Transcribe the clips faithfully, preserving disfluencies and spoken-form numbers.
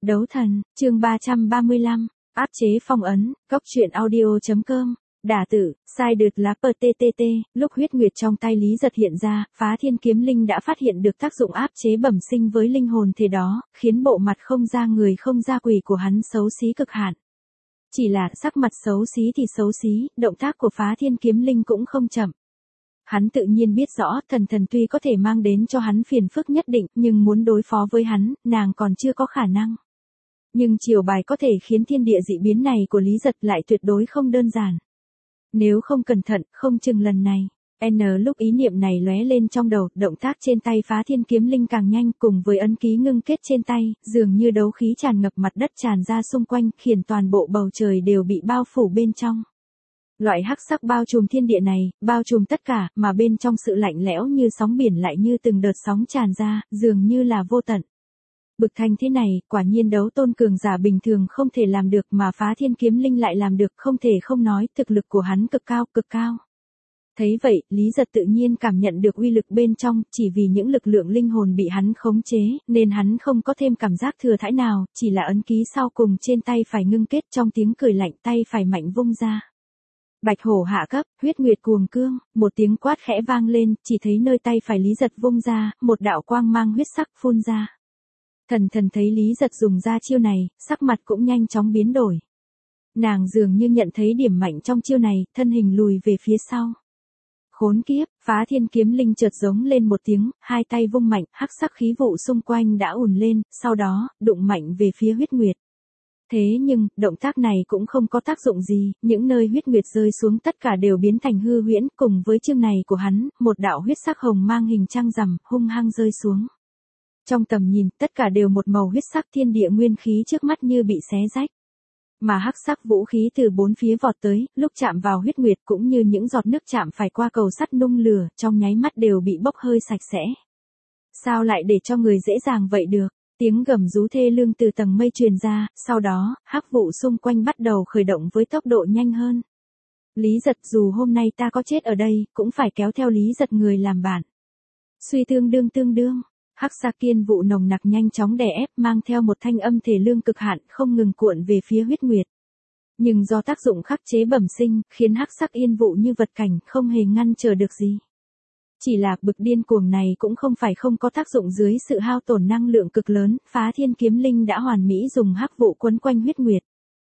Đấu thần, chương ba trăm ba mươi lăm, áp chế phong ấn, góc truyện audio.com, đả tử, sai đượt lá pờ tê tê tê, lúc huyết nguyệt trong tay Lý Giật hiện ra, Phá Thiên Kiếm Linh đã phát hiện được tác dụng áp chế bẩm sinh với linh hồn thể đó, khiến bộ mặt không ra người không ra quỷ của hắn xấu xí cực hạn. Chỉ là sắc mặt xấu xí thì xấu xí, động tác của Phá Thiên Kiếm Linh cũng không chậm. Hắn tự nhiên biết rõ thần thần tuy có thể mang đến cho hắn phiền phức nhất định, nhưng muốn đối phó với hắn, nàng còn chưa có khả năng. Nhưng chiều bài có thể khiến thiên địa dị biến này của Lý Giật lại tuyệt đối không đơn giản. Nếu không cẩn thận, không chừng lần này. N lúc ý niệm này lóe lên trong đầu, động tác trên tay Phá Thiên Kiếm Linh càng nhanh, cùng với ấn ký ngưng kết trên tay, dường như đấu khí tràn ngập mặt đất tràn ra xung quanh, khiến toàn bộ bầu trời đều bị bao phủ bên trong. Loại hắc sắc bao trùm thiên địa này, bao trùm tất cả, mà bên trong sự lạnh lẽo như sóng biển lại như từng đợt sóng tràn ra, dường như là vô tận. Bực thanh thế này, quả nhiên đấu tôn cường giả bình thường không thể làm được, mà Phá Thiên Kiếm Linh lại làm được, không thể không nói, thực lực của hắn cực cao, cực cao. Thấy vậy, Lý Giật tự nhiên cảm nhận được uy lực bên trong, chỉ vì những lực lượng linh hồn bị hắn khống chế, nên hắn không có thêm cảm giác thừa thãi nào, chỉ là ấn ký sau cùng trên tay phải ngưng kết, trong tiếng cười lạnh, tay phải mạnh vung ra. Bạch hổ hạ cấp, huyết nguyệt cuồng cương, một tiếng quát khẽ vang lên, chỉ thấy nơi tay phải Lý Giật vung ra, một đạo quang mang huyết sắc phun ra. Thần thần thấy Lý Giật dùng ra chiêu này, sắc mặt cũng nhanh chóng biến đổi. Nàng dường như nhận thấy điểm mạnh trong chiêu này, thân hình lùi về phía sau. Khốn kiếp, Phá Thiên Kiếm Linh chợt giống lên một tiếng, hai tay vung mạnh, hắc sắc khí vụ xung quanh đã ùn lên, sau đó, đụng mạnh về phía huyết nguyệt. Thế nhưng, động tác này cũng không có tác dụng gì, những nơi huyết nguyệt rơi xuống tất cả đều biến thành hư huyễn, cùng với chương này của hắn, một đạo huyết sắc hồng mang hình trăng rằm, hung hăng rơi xuống. Trong tầm nhìn, tất cả đều một màu huyết sắc, thiên địa nguyên khí trước mắt như bị xé rách. Mà hắc sắc vũ khí từ bốn phía vọt tới, lúc chạm vào huyết nguyệt cũng như những giọt nước chạm phải qua cầu sắt nung lửa, trong nháy mắt đều bị bốc hơi sạch sẽ. Sao lại để cho người dễ dàng vậy được? Tiếng gầm rú thê lương từ tầng mây truyền ra, sau đó, hắc vụ xung quanh bắt đầu khởi động với tốc độ nhanh hơn. Lý Giật, dù hôm nay ta có chết ở đây, cũng phải kéo theo Lý Giật người làm bạn. Suy tương đương tương đương, hắc sắc kiên vụ nồng nặc nhanh chóng đè ép, mang theo một thanh âm thể lương cực hạn, không ngừng cuộn về phía huyết nguyệt. Nhưng do tác dụng khắc chế bẩm sinh, khiến hắc sắc yên vụ như vật cảnh, không hề ngăn trở được gì. Chỉ là bực điên cuồng này cũng không phải không có tác dụng, dưới sự hao tổn năng lượng cực lớn, Phá Thiên Kiếm Linh đã hoàn mỹ dùng hắc vụ quấn quanh huyết nguyệt.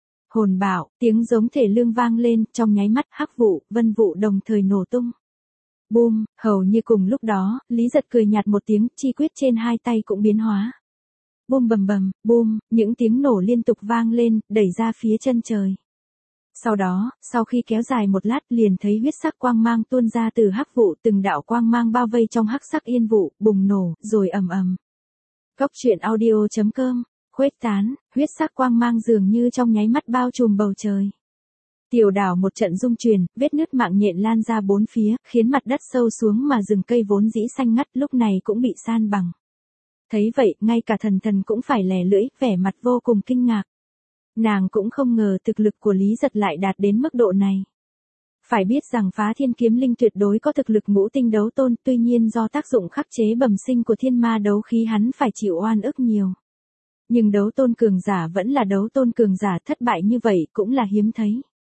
Hồn bảo, tiếng giống thể lương vang lên, trong nháy mắt hắc vụ, vân vụ đồng thời nổ tung. Boom, hầu như cùng lúc đó, Lý Giật cười nhạt một tiếng, chi quyết trên hai tay cũng biến hóa. Boom bầm bầm, boom, những tiếng nổ liên tục vang lên, đẩy ra phía chân trời. Sau đó, sau khi kéo dài một lát, liền thấy huyết sắc quang mang tuôn ra từ hắc vụ, từng đạo quang mang bao vây trong hắc sắc yên vụ, bùng nổ, rồi ầm ầm. Góc truyện audio.com, khuếch tán, huyết sắc quang mang dường như trong nháy mắt bao trùm bầu trời. Tiểu đảo một trận rung chuyển, vết nứt mạng nhện lan ra bốn phía, khiến mặt đất sâu xuống mà rừng cây vốn dĩ xanh ngắt lúc này cũng bị san bằng. Thấy vậy, ngay cả thần thần cũng phải lè lưỡi, vẻ mặt vô cùng kinh ngạc. Nàng cũng không ngờ thực lực của Lý Giật lại đạt đến mức độ này. Phải biết rằng Phá Thiên Kiếm Linh tuyệt đối có thực lực ngũ tinh đấu tôn, tuy nhiên do tác dụng khắc chế bẩm sinh của thiên ma đấu khí hắn phải chịu oan ức nhiều. Nhưng đấu tôn cường giả vẫn là đấu tôn cường giả, thất bại như vậy cũng là hiếm thấy.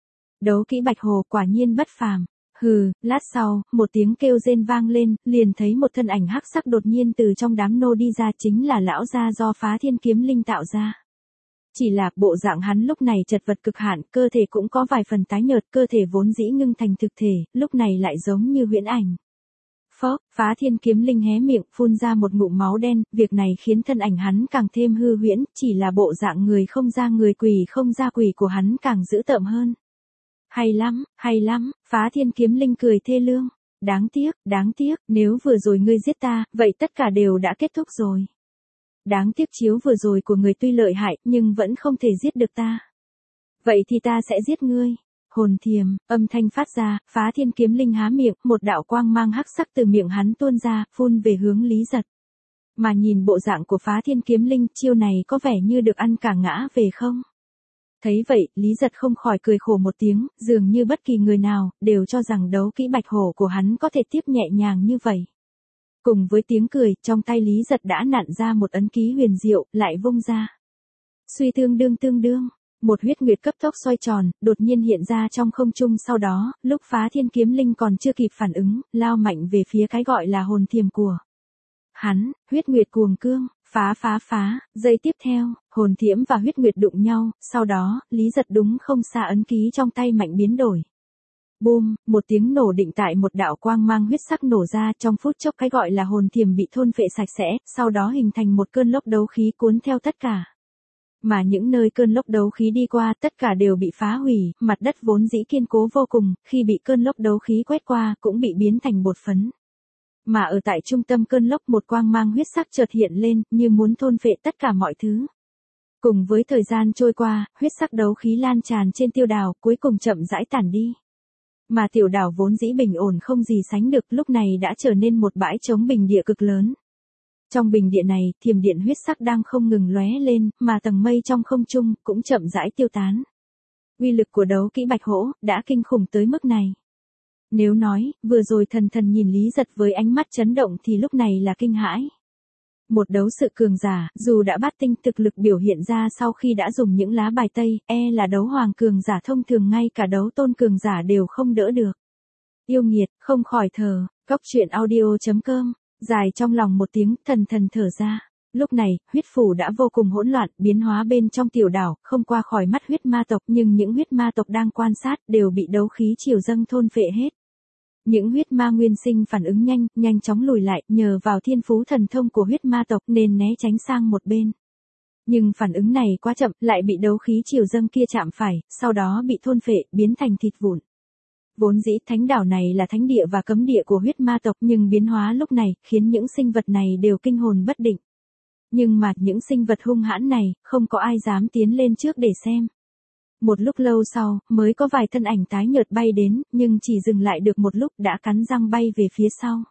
Đấu kỹ Bạch Hồ quả nhiên bất phàm. Hừ, lát sau, một tiếng kêu rên vang lên, liền thấy một thân ảnh hắc sắc đột nhiên từ trong đám nô đi ra, chính là lão gia do Phá Thiên Kiếm Linh tạo ra. Chỉ là bộ dạng hắn lúc này chật vật cực hạn, cơ thể cũng có vài phần tái nhợt, cơ thể vốn dĩ ngưng thành thực thể, lúc này lại giống như huyễn ảnh. Phốc, Phá Thiên Kiếm Linh hé miệng, phun ra một ngụm máu đen, việc này khiến thân ảnh hắn càng thêm hư huyễn, chỉ là bộ dạng người không ra người, quỷ không ra quỷ của hắn càng dữ tợn hơn. Hay lắm, hay lắm, Phá Thiên Kiếm Linh cười thê lương. Đáng tiếc, đáng tiếc, nếu vừa rồi ngươi giết ta, vậy tất cả đều đã kết thúc rồi. Đáng tiếc chiếu vừa rồi của người tuy lợi hại, nhưng vẫn không thể giết được ta. Vậy thì ta sẽ giết ngươi. Hồn thiềm, âm thanh phát ra, Phá Thiên Kiếm Linh há miệng, một đạo quang mang hắc sắc từ miệng hắn tuôn ra, phun về hướng Lý Giật. Mà nhìn bộ dạng của Phá Thiên Kiếm Linh, chiêu này có vẻ như được ăn cả ngã về không? Thấy vậy, Lý Giật không khỏi cười khổ một tiếng, dường như bất kỳ người nào, đều cho rằng đấu kỹ Bạch Hổ của hắn có thể tiếp nhẹ nhàng như vậy. Cùng với tiếng cười, trong tay Lý Giật đã nặn ra một ấn ký huyền diệu, lại vung ra. Suy tương đương tương đương, một huyết nguyệt cấp tốc xoay tròn, đột nhiên hiện ra trong không trung, sau đó, lúc Phá Thiên Kiếm Linh còn chưa kịp phản ứng, lao mạnh về phía cái gọi là hồn thiềm của hắn, huyết nguyệt cuồng cương, phá phá phá, giây tiếp theo, hồn thiểm và huyết nguyệt đụng nhau, sau đó, Lý Giật đúng không xa ấn ký trong tay mạnh biến đổi. Boom, một tiếng nổ định tại một đạo quang mang huyết sắc nổ ra, trong phút chốc cái gọi là hồn thiềm bị thôn phệ sạch sẽ, sau đó hình thành một cơn lốc đấu khí cuốn theo tất cả. Mà những nơi cơn lốc đấu khí đi qua tất cả đều bị phá hủy, mặt đất vốn dĩ kiên cố vô cùng, khi bị cơn lốc đấu khí quét qua cũng bị biến thành bột phấn. Mà ở tại trung tâm cơn lốc một quang mang huyết sắc chợt hiện lên, như muốn thôn phệ tất cả mọi thứ. Cùng với thời gian trôi qua, huyết sắc đấu khí lan tràn trên tiêu đảo, cuối cùng chậm rãi tản đi. Mà tiểu đảo vốn dĩ bình ổn không gì sánh được, lúc này đã trở nên một bãi trống bình địa cực lớn. Trong bình địa này, thiềm điện huyết sắc đang không ngừng lóe lên, mà tầng mây trong không trung cũng chậm rãi tiêu tán. Uy lực của đấu kỹ bạch hổ đã kinh khủng tới mức này. Nếu nói, vừa rồi thần thần nhìn Lý Giật với ánh mắt chấn động thì lúc này là kinh hãi. Một đấu sự cường giả, dù đã bát tinh thực lực biểu hiện ra sau khi đã dùng những lá bài tây, e là đấu hoàng cường giả thông thường ngay cả đấu tôn cường giả đều không đỡ được. Yêu nghiệt, không khỏi thở, Cóc Truyện Audio chấm com, dài trong lòng một tiếng, thần thần thở ra. Lúc này, huyết phủ đã vô cùng hỗn loạn, biến hóa bên trong tiểu đảo, không qua khỏi mắt huyết ma tộc, nhưng những huyết ma tộc đang quan sát đều bị đấu khí triều dâng thôn phệ hết. Những huyết ma nguyên sinh phản ứng nhanh, nhanh chóng lùi lại, nhờ vào thiên phú thần thông của huyết ma tộc nên né tránh sang một bên. Nhưng phản ứng này quá chậm, lại bị đấu khí triều dâng kia chạm phải, sau đó bị thôn phệ, biến thành thịt vụn. Vốn dĩ thánh đảo này là thánh địa và cấm địa của huyết ma tộc, nhưng biến hóa lúc này, khiến những sinh vật này đều kinh hồn bất định. Nhưng mà, những sinh vật hung hãn này, không có ai dám tiến lên trước để xem. Một lúc lâu sau, mới có vài thân ảnh tái nhợt bay đến, nhưng chỉ dừng lại được một lúc đã cắn răng bay về phía sau.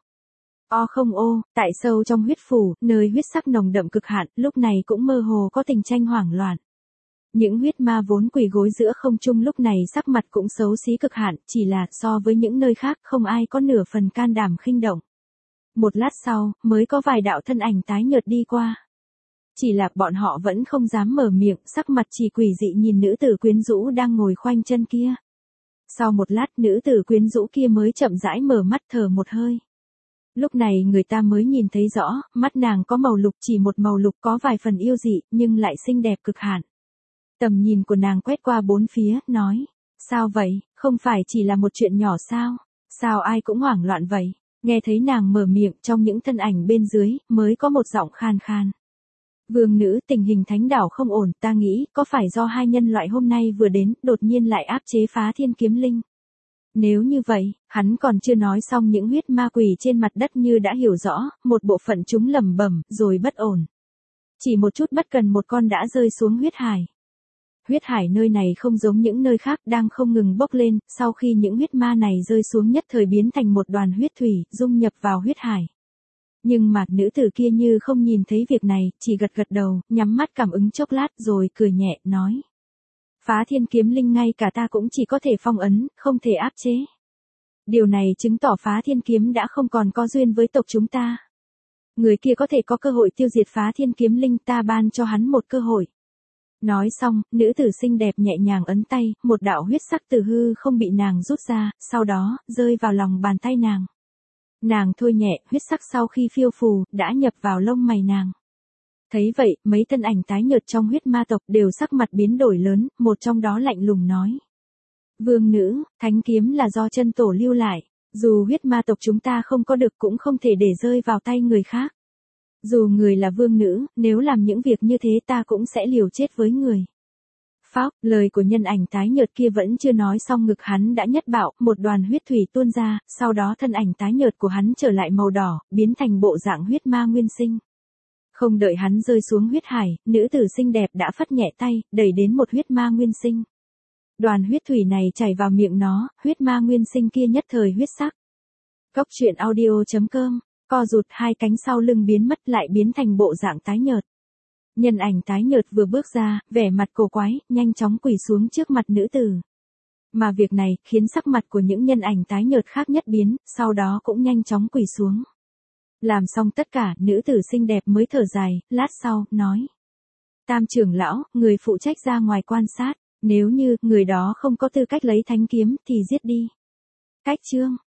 O không ô, tại sâu trong huyết phủ, nơi huyết sắc nồng đậm cực hạn, lúc này cũng mơ hồ có tình tranh hoảng loạn. Những huyết ma vốn quỳ gối giữa không trung lúc này sắc mặt cũng xấu xí cực hạn, chỉ là so với những nơi khác không ai có nửa phần can đảm khinh động. Một lát sau, mới có vài đạo thân ảnh tái nhợt đi qua. Chỉ là bọn họ vẫn không dám mở miệng, sắc mặt chỉ quỷ dị nhìn nữ tử quyến rũ đang ngồi khoanh chân kia. Sau một lát, nữ tử quyến rũ kia mới chậm rãi mở mắt thở một hơi. Lúc này người ta mới nhìn thấy rõ, mắt nàng có màu lục, chỉ một màu lục có vài phần yêu dị, nhưng lại xinh đẹp cực hạn. Tầm nhìn của nàng quét qua bốn phía, nói, sao vậy, không phải chỉ là một chuyện nhỏ sao, sao ai cũng hoảng loạn vậy, nghe thấy nàng mở miệng trong những thân ảnh bên dưới, mới có một giọng khan khan. Vương nữ, tình hình thánh đảo không ổn, ta nghĩ, có phải do hai nhân loại hôm nay vừa đến, đột nhiên lại áp chế Phá Thiên Kiếm Linh. Nếu như vậy, hắn còn chưa nói xong những huyết ma quỷ trên mặt đất như đã hiểu rõ, một bộ phận chúng lẩm bẩm, rồi bất ổn. Chỉ một chút bất cần một con đã rơi xuống huyết hải. Huyết hải nơi này không giống những nơi khác đang không ngừng bốc lên, sau khi những huyết ma này rơi xuống nhất thời biến thành một đoàn huyết thủy, dung nhập vào huyết hải. Nhưng mà nữ tử kia như không nhìn thấy việc này, chỉ gật gật đầu, nhắm mắt cảm ứng chốc lát rồi cười nhẹ, nói. Phá Thiên Kiếm Linh ngay cả ta cũng chỉ có thể phong ấn, không thể áp chế. Điều này chứng tỏ Phá Thiên Kiếm đã không còn có duyên với tộc chúng ta. Người kia có thể có cơ hội tiêu diệt Phá Thiên Kiếm Linh, ta ban cho hắn một cơ hội. Nói xong, nữ tử xinh đẹp nhẹ nhàng ấn tay, một đạo huyết sắc từ hư không bị nàng rút ra, sau đó, rơi vào lòng bàn tay nàng. Nàng thôi nhẹ, huyết sắc sau khi phiêu phù, đã nhập vào lông mày nàng. Thấy vậy, mấy thân ảnh tái nhợt trong huyết ma tộc đều sắc mặt biến đổi lớn, một trong đó lạnh lùng nói. Vương nữ, thánh kiếm là do chân tổ lưu lại, dù huyết ma tộc chúng ta không có được cũng không thể để rơi vào tay người khác. Dù người là vương nữ, nếu làm những việc như thế ta cũng sẽ liều chết với người. Pháo, lời của nhân ảnh tái nhợt kia vẫn chưa nói xong, ngực hắn đã nhất bạo, một đoàn huyết thủy tuôn ra, sau đó thân ảnh tái nhợt của hắn trở lại màu đỏ, biến thành bộ dạng huyết ma nguyên sinh. Không đợi hắn rơi xuống huyết hải, nữ tử xinh đẹp đã phất nhẹ tay, đẩy đến một huyết ma nguyên sinh. Đoàn huyết thủy này chảy vào miệng nó, huyết ma nguyên sinh kia nhất thời huyết sắc. Cóc Truyện Audio chấm com, co rụt hai cánh sau lưng biến mất lại biến thành bộ dạng tái nhợt. Nhân ảnh tái nhợt vừa bước ra, vẻ mặt cổ quái, nhanh chóng quỳ xuống trước mặt nữ tử. Mà việc này, khiến sắc mặt của những nhân ảnh tái nhợt khác nhất biến, sau đó cũng nhanh chóng quỳ xuống. Làm xong tất cả, nữ tử xinh đẹp mới thở dài, lát sau, nói. Tam trưởng lão, người phụ trách ra ngoài quan sát, nếu như người đó không có tư cách lấy thánh kiếm thì giết đi. Cách chương